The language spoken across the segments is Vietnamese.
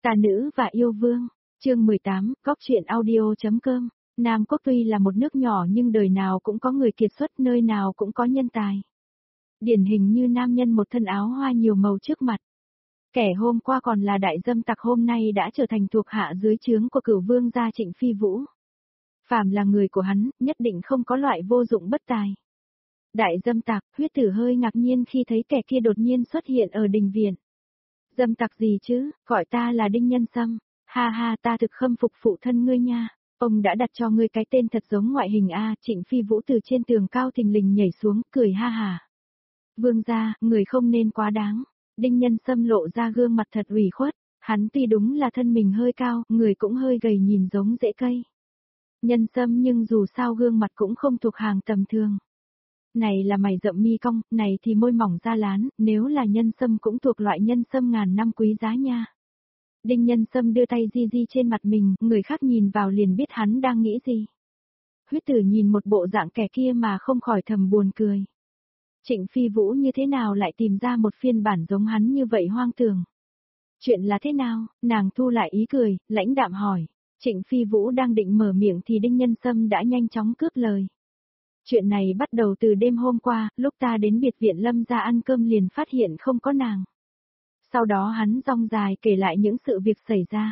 Tà nữ và yêu vương, chương 18, góc truyện audio.com. Nam Quốc tuy là một nước nhỏ nhưng đời nào cũng có người kiệt xuất, nơi nào cũng có nhân tài. Điển hình như nam nhân một thân áo hoa nhiều màu trước mặt. Kẻ hôm qua còn là đại dâm tặc hôm nay đã trở thành thuộc hạ dưới trướng của Cửu vương gia Trịnh Phi Vũ. Phàm là người của hắn, nhất định không có loại vô dụng bất tài. Đại dâm tặc, Huyết Tử hơi ngạc nhiên khi thấy kẻ kia đột nhiên xuất hiện ở đình viện. Dâm tặc gì chứ, gọi ta là Đinh Nhân Sâm. Ha ha, ta thực khâm phục phụ thân ngươi nha. Ông đã đặt cho ngươi cái tên thật giống ngoại hình a. Trịnh Phi Vũ từ trên tường cao thình lình nhảy xuống, cười ha ha. Vương gia, người không nên quá đáng. Đinh Nhân Sâm lộ ra gương mặt thật ủy khuất. Hắn tuy đúng là thân mình hơi cao, người cũng hơi gầy nhìn giống rễ cây. Nhân Sâm nhưng dù sao gương mặt cũng không thuộc hàng tầm thường. Này là mày rậm mi cong, này thì môi mỏng da lán, nếu là nhân sâm cũng thuộc loại nhân sâm ngàn năm quý giá nha. Đinh Nhân Sâm đưa tay di di trên mặt mình, người khác nhìn vào liền biết hắn đang nghĩ gì. Huyết Tử nhìn một bộ dạng kẻ kia mà không khỏi thầm buồn cười. Trịnh Phi Vũ như thế nào lại tìm ra một phiên bản giống hắn như vậy hoang tưởng. Chuyện là thế nào, nàng thu lại ý cười, lãnh đạm hỏi. Trịnh Phi Vũ đang định mở miệng thì Đinh Nhân Sâm đã nhanh chóng cướp lời. Chuyện này bắt đầu từ đêm hôm qua, lúc ta đến biệt viện Lâm ra ăn cơm liền phát hiện không có nàng. Sau đó hắn rong dài kể lại những sự việc xảy ra.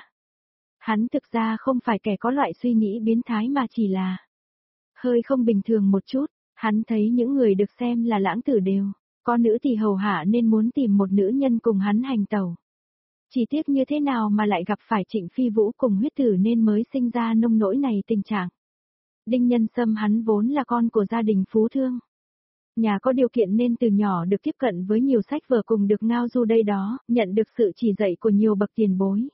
Hắn thực ra không phải kẻ có loại suy nghĩ biến thái mà chỉ là hơi không bình thường một chút. Hắn thấy những người được xem là lãng tử đều có nữ thì hầu hạ nên muốn tìm một nữ nhân cùng hắn hành tẩu. Chỉ tiếc như thế nào mà lại gặp phải Trịnh Phi Vũ cùng Huyết Tử nên mới sinh ra nông nỗi này tình trạng. Đinh Nhân Sâm hắn vốn là con của gia đình phú thương. Nhà có điều kiện nên từ nhỏ được tiếp cận với nhiều sách vở cùng được ngao du đây đó, nhận được sự chỉ dạy của nhiều bậc tiền bối.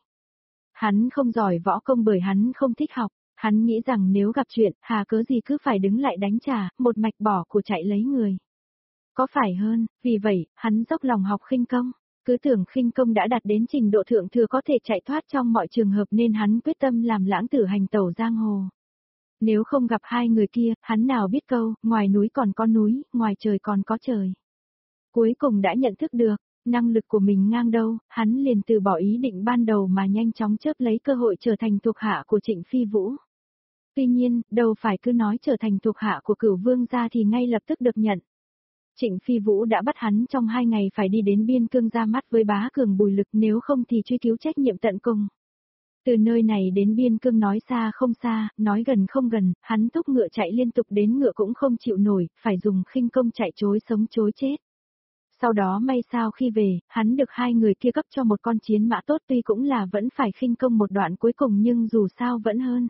Hắn không giỏi võ công bởi hắn không thích học, hắn nghĩ rằng nếu gặp chuyện, hà cớ gì cứ phải đứng lại đánh trả, một mạch bỏ của chạy lấy người. Có phải hơn, vì vậy, hắn dốc lòng học khinh công, cứ tưởng khinh công đã đạt đến trình độ thượng thừa có thể chạy thoát trong mọi trường hợp nên hắn quyết tâm làm lãng tử hành tẩu giang hồ. Nếu không gặp hai người kia, hắn nào biết câu, ngoài núi còn có núi, ngoài trời còn có trời. Cuối cùng đã nhận thức được, năng lực của mình ngang đâu, hắn liền từ bỏ ý định ban đầu mà nhanh chóng chớp lấy cơ hội trở thành thuộc hạ của Trịnh Phi Vũ. Tuy nhiên, đâu phải cứ nói trở thành thuộc hạ của Cửu vương gia thì ngay lập tức được nhận. Trịnh Phi Vũ đã bắt hắn trong 2 ngày phải đi đến biên cương ra mắt với bá cường Bùi Lực, nếu không thì truy cứu trách nhiệm tận cùng. Từ nơi này đến biên cương nói xa không xa, nói gần không gần, hắn thúc ngựa chạy liên tục đến ngựa cũng không chịu nổi, phải dùng khinh công chạy trối sống chối chết. Sau đó may sao khi về, hắn được hai người kia cấp cho một con chiến mã tốt, tuy cũng là vẫn phải khinh công một đoạn cuối cùng nhưng dù sao vẫn hơn.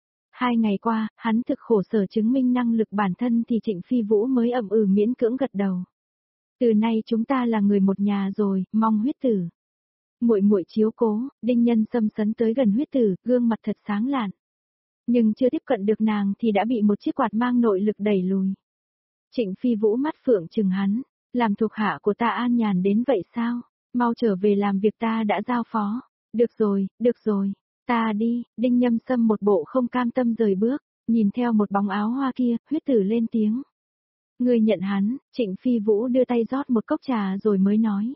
2 ngày qua, hắn thực khổ sở chứng minh năng lực bản thân thì Trịnh Phi Vũ mới ậm miễn cưỡng gật đầu. Từ nay chúng ta là người một nhà rồi, mong Huyết Tử. Muội muội chiếu cố. Đinh Nhân Sâm sấn tới gần Huyết Tử, gương mặt thật sáng lạn. Nhưng chưa tiếp cận được nàng thì đã bị một chiếc quạt mang nội lực đẩy lùi. Trịnh Phi Vũ mắt phượng trừng hắn, làm thuộc hạ của ta an nhàn đến vậy sao? Mau trở về làm việc ta đã giao phó. Được rồi, ta đi. Đinh Nhân Sâm một bộ không cam tâm rời bước, nhìn theo một bóng áo hoa kia, Huyết Tử lên tiếng. Người nhận hắn. Trịnh Phi Vũ đưa tay rót một cốc trà rồi mới nói.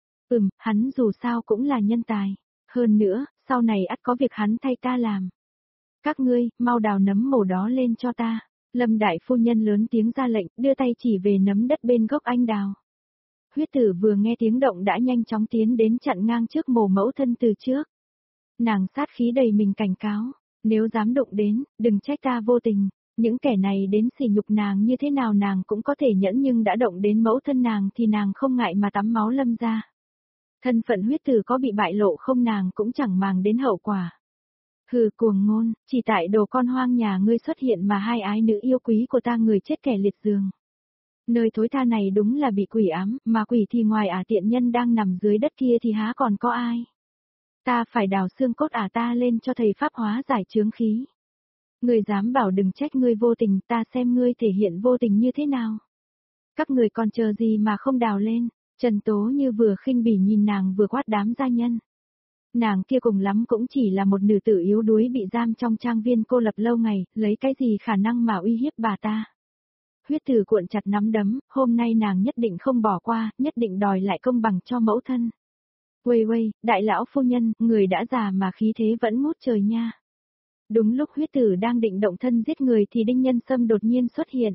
Hắn dù sao cũng là nhân tài. Hơn nữa, sau này ắt có việc hắn thay ta làm. Các ngươi, mau đào nấm màu đó lên cho ta. Lâm đại phu nhân lớn tiếng ra lệnh, đưa tay chỉ về nấm đất bên gốc anh đào. Huyết Tử vừa nghe tiếng động đã nhanh chóng tiến đến chặn ngang trước mồ mẫu thân từ trước. Nàng sát khí đầy mình cảnh cáo, nếu dám đụng đến, đừng trách ta vô tình. Những kẻ này đến sỉ nhục nàng như thế nào nàng cũng có thể nhẫn, nhưng đã động đến mẫu thân nàng thì nàng không ngại mà tắm máu Lâm ra. Thân phận Huyết Tử có bị bại lộ không nàng cũng chẳng màng đến hậu quả. Hừ, cuồng ngôn, chỉ tại đồ con hoang nhà ngươi xuất hiện mà hai ái nữ yêu quý của ta người chết kẻ liệt giường. Nơi thối tha này đúng là bị quỷ ám, mà quỷ thì ngoài tiện nhân đang nằm dưới đất kia thì há còn có ai. Ta phải đào xương cốt ta lên cho thầy pháp hóa giải chướng khí. Ngươi dám bảo đừng trách ngươi vô tình, ta xem ngươi thể hiện vô tình như thế nào. Các người còn chờ gì mà không đào lên? Trần Tố Như vừa khinh bỉ nhìn nàng vừa quát đám gia nhân. Nàng kia cùng lắm cũng chỉ là một nữ tử yếu đuối bị giam trong trang viên cô lập lâu ngày, lấy cái gì khả năng mà uy hiếp bà ta. Huyết Tử cuộn chặt nắm đấm, hôm nay nàng nhất định không bỏ qua, nhất định đòi lại công bằng cho mẫu thân. Uầy, đại lão phu nhân, người đã già mà khí thế vẫn ngút trời nha. Đúng lúc huyết tử đang định động thân giết người thì Đinh Nhân Sâm đột nhiên xuất hiện.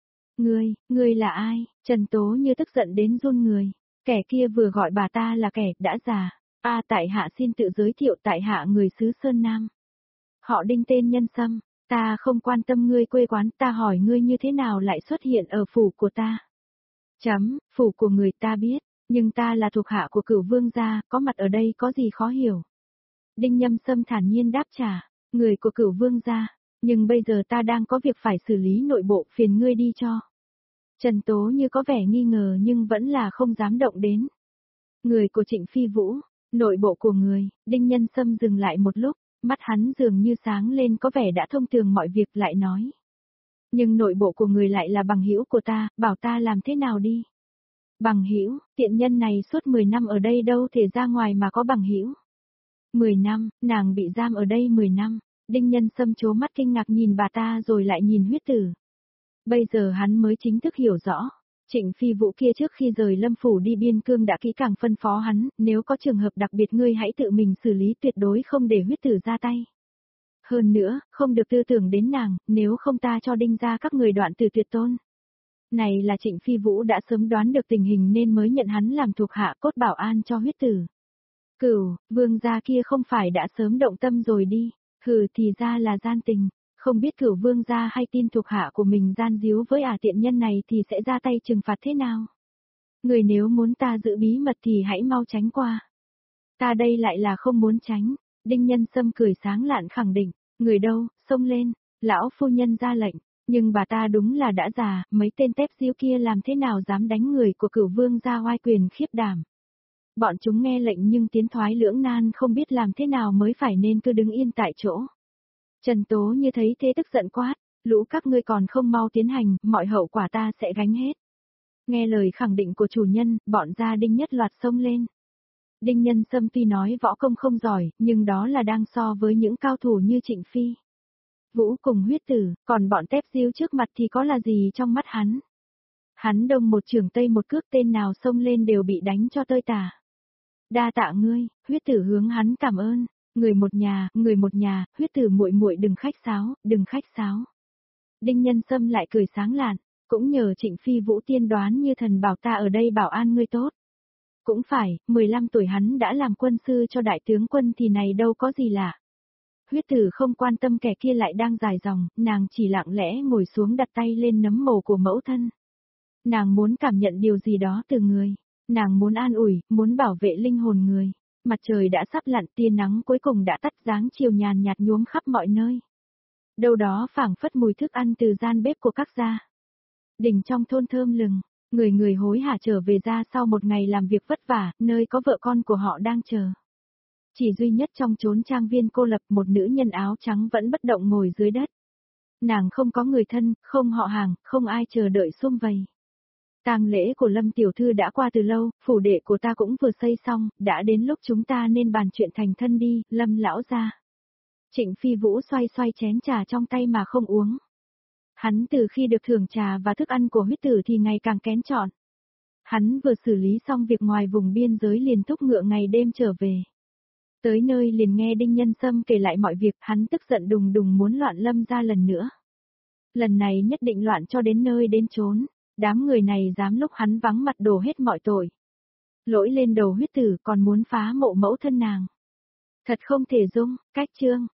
Ngươi là ai? Trần Tố Như tức giận đến run người. Kẻ kia vừa gọi bà ta là kẻ đã già. Tại hạ xin tự giới thiệu, tại hạ người xứ Sơn Nam. Họ Đinh tên Nhân Sâm, ta không quan tâm ngươi quê quán, ta hỏi ngươi như thế nào lại xuất hiện ở phủ của ta. Phủ của người ta biết, nhưng ta là thuộc hạ của Cửu Vương gia, có mặt ở đây có gì khó hiểu. Đinh Nhân Sâm thản nhiên đáp trả, người của Cửu Vương gia, nhưng bây giờ ta đang có việc phải xử lý nội bộ, phiền ngươi đi cho. Trần Tố Như có vẻ nghi ngờ nhưng vẫn là không dám động đến. Người của Trịnh Phi Vũ, nội bộ của người, Đinh Nhân Sâm dừng lại một lúc, mắt hắn dường như sáng lên, có vẻ đã thông tường mọi việc, lại nói. Nhưng nội bộ của người lại là bằng hữu của ta, bảo ta làm thế nào đi. Bằng hữu, tiện nhân này suốt 10 năm ở đây đâu thể ra ngoài mà có bằng hữu. 10 năm, nàng bị giam ở đây 10 năm, Đinh Nhân Sâm trố mắt kinh ngạc nhìn bà ta rồi lại nhìn huyết tử. Bây giờ hắn mới chính thức hiểu rõ, Trịnh Phi Vũ kia trước khi rời Lâm Phủ đi biên cương đã kỹ càng phân phó hắn, nếu có trường hợp đặc biệt ngươi hãy tự mình xử lý, tuyệt đối không để huyết tử ra tay. Hơn nữa, không được tư tưởng đến nàng, nếu không ta cho Đinh gia các người đoạn từ tuyệt tôn. Này là Trịnh Phi Vũ đã sớm đoán được tình hình nên mới nhận hắn làm thuộc hạ cốt bảo an cho huyết tử. Cửu, Vương gia kia không phải đã sớm động tâm rồi đi, thì ra là gian tình. Không biết Cửu Vương gia hay tin thuộc hạ của mình gian díu với tiện nhân này thì sẽ ra tay trừng phạt thế nào? Người nếu muốn ta giữ bí mật thì hãy mau tránh qua. Ta đây lại là không muốn tránh. Đinh Nhân Sâm cười sáng lạn khẳng định, người đâu, xông lên, lão phu nhân ra lệnh, nhưng bà ta đúng là đã già, mấy tên tép díu kia làm thế nào dám đánh người của Cửu Vương gia oai quyền khiếp đảm. Bọn chúng nghe lệnh nhưng tiến thoái lưỡng nan, không biết làm thế nào mới phải nên cứ đứng yên tại chỗ. Trần Tố Như thấy thế tức giận quát, lũ các ngươi còn không mau tiến hành, mọi hậu quả ta sẽ gánh hết. Nghe lời khẳng định của chủ nhân, bọn gia Đinh nhất loạt xông lên. Đinh Nhân Sâm tuy nói võ công không giỏi, nhưng đó là đang so với những cao thủ như Trịnh Phi Vũ cùng huyết tử, còn bọn tép diêu trước mặt thì có là gì trong mắt hắn. Hắn đông một trường tây một cước, tên nào xông lên đều bị đánh cho tơi tả. Đa tạ ngươi, huyết tử hướng hắn cảm ơn. Người một nhà, huyết tử muội muội đừng khách sáo. Đinh Nhân Sâm lại cười sáng lạn, cũng nhờ Trịnh Phi Vũ tiên đoán như thần bảo ta ở đây bảo an ngươi tốt. Cũng phải, 15 tuổi hắn đã làm quân sư cho đại tướng quân thì này đâu có gì lạ. Huyết tử không quan tâm kẻ kia lại đang dài dòng, nàng chỉ lặng lẽ ngồi xuống đặt tay lên nấm mồ của mẫu thân. Nàng muốn cảm nhận điều gì đó từ người, nàng muốn an ủi, muốn bảo vệ linh hồn người. Mặt trời đã sắp lặn, tia nắng cuối cùng đã tắt, dáng chiều nhàn nhạt nhuốm khắp mọi nơi. Đâu đó phảng phất mùi thức ăn từ gian bếp của các gia đình trong thôn thơm lừng, người hối hả trở về ra sau một ngày làm việc vất vả, nơi có vợ con của họ đang chờ. Chỉ duy nhất trong chốn trang viên cô lập, một nữ nhân áo trắng vẫn bất động ngồi dưới đất. Nàng không có người thân, không họ hàng, không ai chờ đợi sum vầy. Tang lễ của Lâm tiểu thư đã qua từ lâu, phủ đệ của ta cũng vừa xây xong, đã đến lúc chúng ta nên bàn chuyện thành thân đi, Lâm lão gia. Trịnh Phi Vũ xoay xoay chén trà trong tay mà không uống. Hắn từ khi được thưởng trà và thức ăn của huyết tử thì ngày càng kén chọn. Hắn vừa xử lý xong việc ngoài vùng biên giới liền thúc ngựa ngày đêm trở về. Tới nơi liền nghe Đinh Nhân Sâm kể lại mọi việc, hắn tức giận đùng đùng muốn loạn Lâm gia lần nữa. Lần này nhất định loạn cho đến nơi đến chốn. Đám người này dám lúc hắn vắng mặt đổ hết mọi tội. Lỗi lên đầu huyết tử, còn muốn phá mộ mẫu thân nàng. Thật không thể dung, cách chương.